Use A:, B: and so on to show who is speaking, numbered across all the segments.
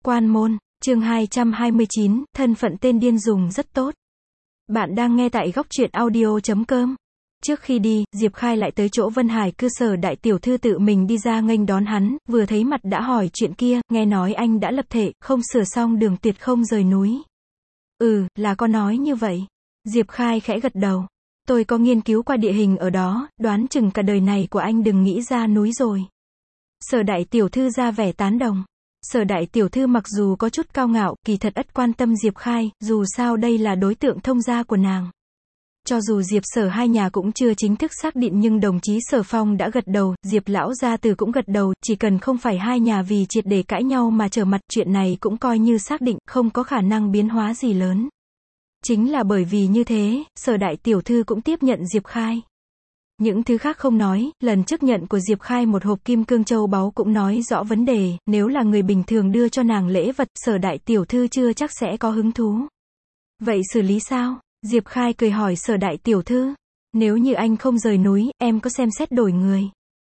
A: Quan môn, chương 229, thân phận tên điên dùng rất tốt. Bạn đang nghe tại góc truyện audio.com. Trước khi đi, Diệp Khai lại tới chỗ Vân Hải cư Sở đại tiểu thư tự mình đi ra nghênh đón hắn, vừa thấy mặt đã hỏi chuyện kia, nghe nói anh đã lập thể, không sửa xong đường tuyệt không rời núi. Là có nói như vậy. Diệp Khai khẽ gật đầu. Tôi có nghiên cứu qua địa hình ở đó, đoán chừng cả đời này của anh đừng nghĩ ra núi rồi. Sở đại tiểu thư ra vẻ tán đồng. Sở đại tiểu thư mặc dù có chút cao ngạo, kỳ thật ất quan tâm Diệp Khai, dù sao đây là đối tượng thông gia của nàng. Cho dù Diệp Sở hai nhà cũng chưa chính thức xác định nhưng đồng chí Sở Phong đã gật đầu, Diệp lão gia tử cũng gật đầu, chỉ cần không phải hai nhà vì triệt để cãi nhau mà trở mặt, chuyện này cũng coi như xác định, không có khả năng biến hóa gì lớn. Chính là bởi vì như thế, Sở đại tiểu thư cũng tiếp nhận Diệp Khai. Những thứ khác không nói, lần trước nhận của Diệp Khai một hộp kim cương châu báu cũng nói rõ vấn đề, nếu là người bình thường đưa cho nàng lễ vật, Sở đại tiểu thư chưa chắc sẽ có hứng thú. Vậy xử lý sao? Diệp Khai cười hỏi Sở đại tiểu thư. Nếu như anh không rời núi, em có xem xét đổi người?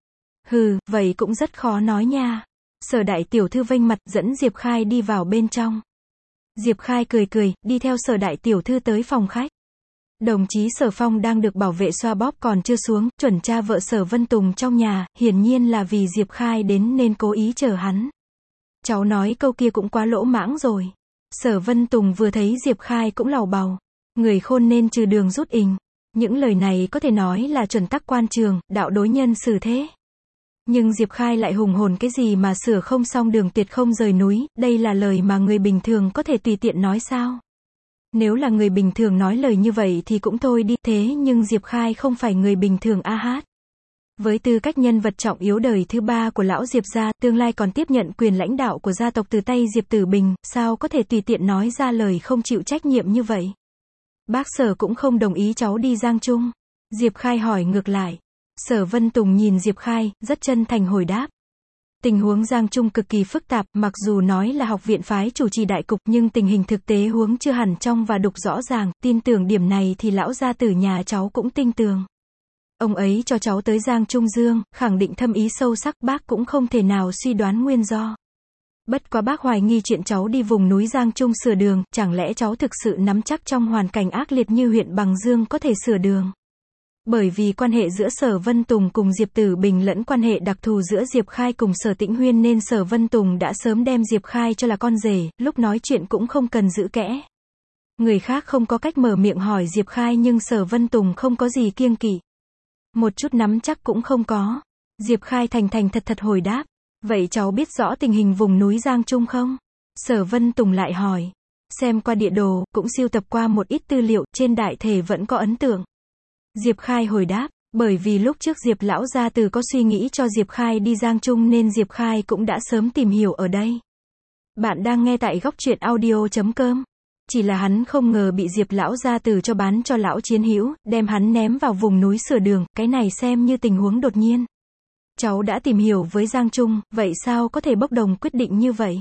A: Vậy cũng rất khó nói nha. Sở đại tiểu thư vênh mặt dẫn Diệp Khai đi vào bên trong. Diệp Khai cười cười, đi theo Sở đại tiểu thư tới phòng khách. Đồng chí Sở Phong đang được bảo vệ xoa bóp còn chưa xuống, chuẩn cha vợ Sở Vân Tùng trong nhà, hiển nhiên là vì Diệp Khai đến nên cố ý chờ hắn. Cháu nói câu kia cũng quá lỗ mãng rồi. Sở Vân Tùng vừa thấy Diệp Khai cũng lầu bầu. Người khôn nên trừ đường rút ình. Những lời này có thể nói là chuẩn tắc quan trường, đạo đối nhân xử thế. Nhưng Diệp Khai lại hùng hồn cái gì mà sửa không xong đường tuyệt không rời núi, đây là lời mà người bình thường có thể tùy tiện nói sao? Nếu là người bình thường nói lời như vậy thì cũng thôi đi, thế nhưng Diệp Khai không phải người bình thường a hát. Với tư cách nhân vật trọng yếu đời thứ ba của lão Diệp gia, tương lai còn tiếp nhận quyền lãnh đạo của gia tộc từ tay Diệp Tử Bình, sao có thể tùy tiện nói ra lời không chịu trách nhiệm như vậy? Bác Sở cũng không đồng ý cháu đi Giang Trung. Diệp Khai hỏi ngược lại. Sở Vân Tùng nhìn Diệp Khai, rất chân thành hồi đáp. Tình huống Giang Trung cực kỳ phức tạp, mặc dù nói là học viện phái chủ trì đại cục nhưng tình hình thực tế huống chưa hẳn trong và đục rõ ràng, tin tưởng điểm này thì lão gia tử nhà cháu cũng tin tưởng. Ông ấy cho cháu tới Giang Trung Dương, khẳng định thâm ý sâu sắc, bác cũng không thể nào suy đoán nguyên do. Bất quá bác hoài nghi chuyện cháu đi vùng núi Giang Trung sửa đường, chẳng lẽ cháu thực sự nắm chắc trong hoàn cảnh ác liệt như huyện Bằng Dương có thể sửa đường? Bởi vì quan hệ giữa Sở Vân Tùng cùng Diệp Tử Bình lẫn quan hệ đặc thù giữa Diệp Khai cùng Sở Tĩnh Huyên nên Sở Vân Tùng đã sớm đem Diệp Khai cho là con rể, lúc nói chuyện cũng không cần giữ kẽ. Người khác không có cách mở miệng hỏi Diệp Khai nhưng Sở Vân Tùng không có gì kiêng kỵ. Một chút nắm chắc cũng không có. Diệp Khai thành thành thật thật hồi đáp. Vậy cháu biết rõ tình hình vùng núi Giang Trung không? Sở Vân Tùng lại hỏi. Xem qua địa đồ, cũng sưu tập qua một ít tư liệu, trên đại thể vẫn có ấn tượng. Diệp Khai hồi đáp, bởi vì lúc trước Diệp lão gia tử có suy nghĩ cho Diệp Khai đi Giang Trung nên Diệp Khai cũng đã sớm tìm hiểu ở đây. Bạn đang nghe tại góc truyện audio.com. Chỉ là hắn không ngờ bị Diệp lão gia tử cho bán cho lão chiến hữu, đem hắn ném vào vùng núi sửa đường, cái này xem như tình huống đột nhiên. Cháu đã tìm hiểu với Giang Trung, vậy sao có thể bốc đồng quyết định như vậy?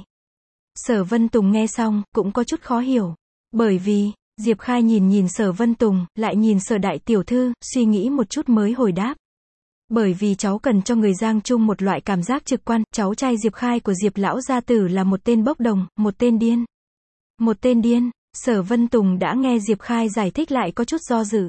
A: Sở Vân Tùng nghe xong, cũng có chút khó hiểu. Bởi vì, Diệp Khai nhìn Sở Vân Tùng, lại nhìn Sở đại tiểu thư, suy nghĩ một chút mới hồi đáp. Bởi vì cháu cần cho người Giang Trung một loại cảm giác trực quan, cháu trai Diệp Khai của Diệp lão gia tử là một tên bốc đồng, một tên điên. Một tên điên, Sở Vân Tùng đã nghe Diệp Khai giải thích lại có chút do dự.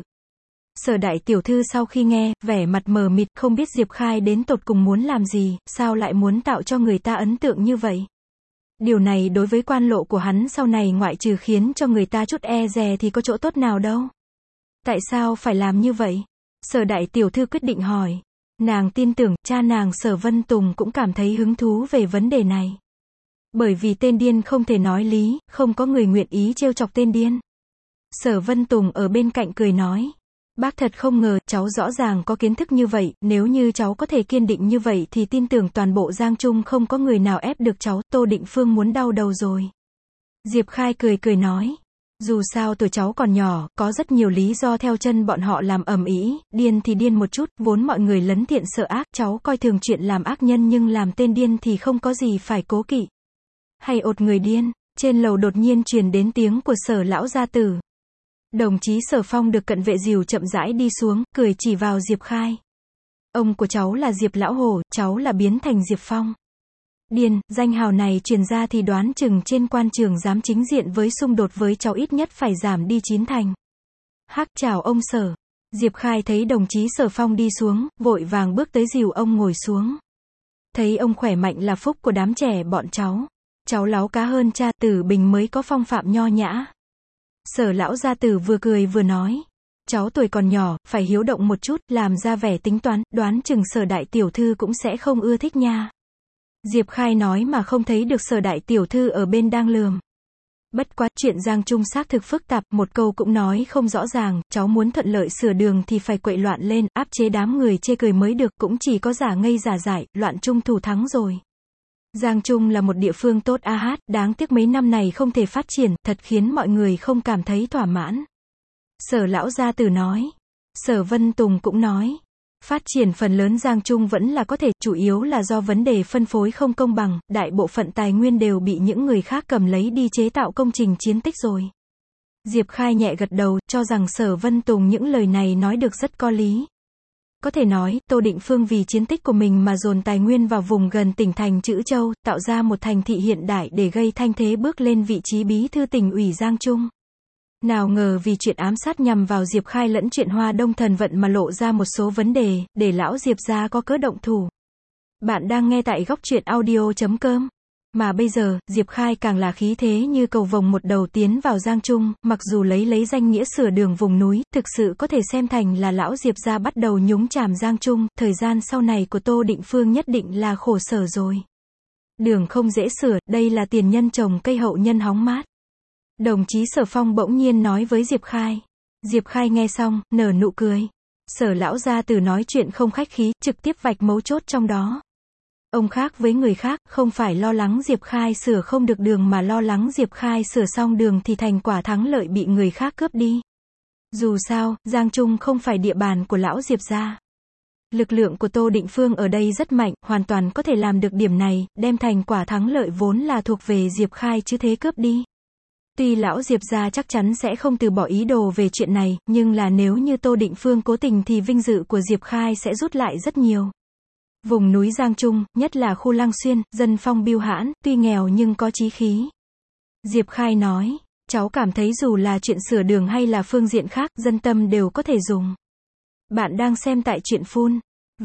A: Sở đại tiểu thư sau khi nghe, vẻ mặt mờ mịt, không biết Diệp Khai đến tột cùng muốn làm gì, sao lại muốn tạo cho người ta ấn tượng như vậy. Điều này đối với quan lộ của hắn sau này ngoại trừ khiến cho người ta chút e dè thì có chỗ tốt nào đâu. Tại sao phải làm như vậy? Sở đại tiểu thư quyết định hỏi. Nàng tin tưởng, cha nàng Sở Vân Tùng cũng cảm thấy hứng thú về vấn đề này. Bởi vì tên điên không thể nói lý, không có người nguyện ý trêu chọc tên điên. Sở Vân Tùng ở bên cạnh cười nói. Bác thật không ngờ, cháu rõ ràng có kiến thức như vậy, nếu như cháu có thể kiên định như vậy thì tin tưởng toàn bộ Giang Trung không có người nào ép được cháu, Tô Định Phương muốn đau đầu rồi. Diệp Khai cười nói. Dù sao tuổi cháu còn nhỏ, có rất nhiều lý do theo chân bọn họ làm ầm ĩ, điên thì điên một chút, vốn mọi người lấn thiện sợ ác, cháu coi thường chuyện làm ác nhân nhưng làm tên điên thì không có gì phải cố kỵ. Hay ột người điên, trên lầu đột nhiên truyền đến tiếng của Sở lão gia tử. Đồng chí Sở Phong được cận vệ dìu chậm rãi đi xuống, cười chỉ vào Diệp Khai. Ông của cháu là Diệp Lão Hổ, cháu là biến thành Diệp Phong. Điền, danh hào này truyền ra thì đoán chừng trên quan trường dám chính diện với xung đột với cháu ít nhất phải giảm đi 9 thành. Hắc, chào ông Sở. Diệp Khai thấy đồng chí Sở Phong đi xuống, vội vàng bước tới dìu ông ngồi xuống. Thấy ông khỏe mạnh là phúc của đám trẻ bọn cháu. Cháu láu cá hơn cha, Tử Bình mới có phong phạm nho nhã. Sở lão gia tử vừa cười vừa nói. Cháu tuổi còn nhỏ, phải hiếu động một chút, làm ra vẻ tính toán, đoán chừng Sở đại tiểu thư cũng sẽ không ưa thích nha. Diệp Khai nói mà không thấy được Sở đại tiểu thư ở bên đang lườm. Bất quá, chuyện Giang Trung xác thực phức tạp, một câu cũng nói không rõ ràng, cháu muốn thuận lợi sửa đường thì phải quậy loạn lên, áp chế đám người chê cười mới được, cũng chỉ có giả ngây giả dại, loạn trung thủ thắng rồi. Giang Trung là một địa phương tốt a hát, đáng tiếc mấy năm này không thể phát triển, thật khiến mọi người không cảm thấy thỏa mãn. Sở lão gia tử nói. Sở Vân Tùng cũng nói. Phát triển phần lớn Giang Trung vẫn là có thể, chủ yếu là do vấn đề phân phối không công bằng, đại bộ phận tài nguyên đều bị những người khác cầm lấy đi chế tạo công trình chiến tích rồi. Diệp Khai nhẹ gật đầu, cho rằng Sở Vân Tùng những lời này nói được rất có lý. Có thể nói, Tô Định Phương vì chiến tích của mình mà dồn tài nguyên vào vùng gần tỉnh thành Trữ Châu, tạo ra một thành thị hiện đại để gây thanh thế bước lên vị trí bí thư tỉnh ủy Giang Trung. Nào ngờ vì chuyện ám sát nhằm vào Diệp Khai lẫn chuyện Hoa Đông thần vận mà lộ ra một số vấn đề, để lão Diệp gia có cớ động thủ. Bạn đang nghe tại góc truyện audio.com. Mà bây giờ, Diệp Khai càng là khí thế như cầu vồng một đầu tiến vào Giang Trung, mặc dù lấy danh nghĩa sửa đường vùng núi, thực sự có thể xem thành là lão Diệp gia bắt đầu nhúng chàm Giang Trung, thời gian sau này của Tô Định Phương nhất định là khổ sở rồi. Đường không dễ sửa, đây là tiền nhân trồng cây hậu nhân hóng mát. Đồng chí Sở Phong bỗng nhiên nói với Diệp Khai. Diệp Khai nghe xong, nở nụ cười. Sở lão gia tử nói chuyện không khách khí, trực tiếp vạch mấu chốt trong đó. Ông khác với người khác, không phải lo lắng Diệp Khai sửa không được đường mà lo lắng Diệp Khai sửa xong đường thì thành quả thắng lợi bị người khác cướp đi. Dù sao, Giang Trung không phải địa bàn của lão Diệp gia. Lực lượng của Tô Định Phương ở đây rất mạnh, hoàn toàn có thể làm được điểm này, đem thành quả thắng lợi vốn là thuộc về Diệp Khai chứ thế cướp đi. Tuy lão Diệp gia chắc chắn sẽ không từ bỏ ý đồ về chuyện này, nhưng là nếu như Tô Định Phương cố tình thì vinh dự của Diệp Khai sẽ rút lại rất nhiều. Vùng núi Giang Trung, nhất là khu Lăng Xuyên, dân phong biêu hãn, tuy nghèo nhưng có chí khí. Diệp Khai nói, cháu cảm thấy dù là chuyện sửa đường hay là phương diện khác, dân tâm đều có thể dùng. Bạn đang xem tại truyện phun.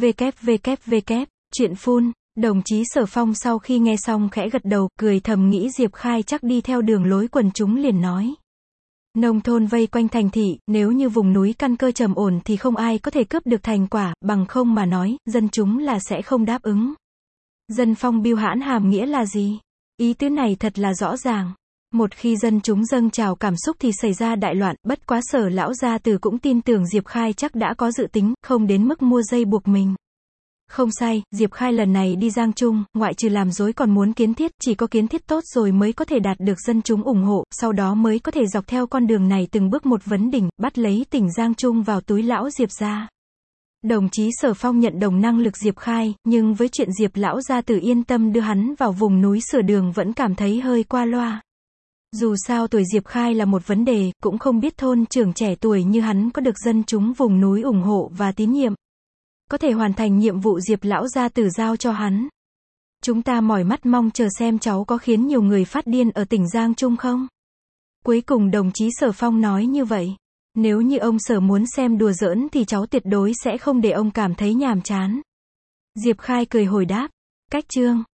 A: www. Truyện phun. Đồng chí Sở Phong sau khi nghe xong khẽ gật đầu, cười thầm nghĩ Diệp Khai chắc đi theo đường lối quần chúng liền nói. Nông thôn vây quanh thành thị, nếu như vùng núi căn cơ trầm ổn thì không ai có thể cướp được thành quả, bằng không mà nói, dân chúng là sẽ không đáp ứng. Dân phong biêu hãn hàm nghĩa là gì? Ý tứ này thật là rõ ràng. Một khi dân chúng dâng trào cảm xúc thì xảy ra đại loạn, bất quá Sở lão gia tử cũng tin tưởng Diệp Khai chắc đã có dự tính, không đến mức mua dây buộc mình. Không sai, Diệp Khai lần này đi Giang Trung, ngoại trừ làm dối còn muốn kiến thiết, chỉ có kiến thiết tốt rồi mới có thể đạt được dân chúng ủng hộ, sau đó mới có thể dọc theo con đường này từng bước một vấn đỉnh, bắt lấy tỉnh Giang Trung vào túi lão Diệp gia. Đồng chí Sở Phong nhận đồng năng lực Diệp Khai, nhưng với chuyện Diệp lão gia tử yên tâm đưa hắn vào vùng núi sửa đường vẫn cảm thấy hơi qua loa. Dù sao tuổi Diệp Khai là một vấn đề, cũng không biết thôn trưởng trẻ tuổi như hắn có được dân chúng vùng núi ủng hộ và tín nhiệm. Có thể hoàn thành nhiệm vụ Diệp lão gia tử giao cho hắn. Chúng ta mỏi mắt mong chờ xem cháu có khiến nhiều người phát điên ở tỉnh Giang Trung không? Cuối cùng đồng chí Sở Phong nói như vậy. Nếu như ông Sở muốn xem đùa giỡn thì cháu tuyệt đối sẽ không để ông cảm thấy nhàm chán. Diệp Khai cười hồi đáp. Cách chương.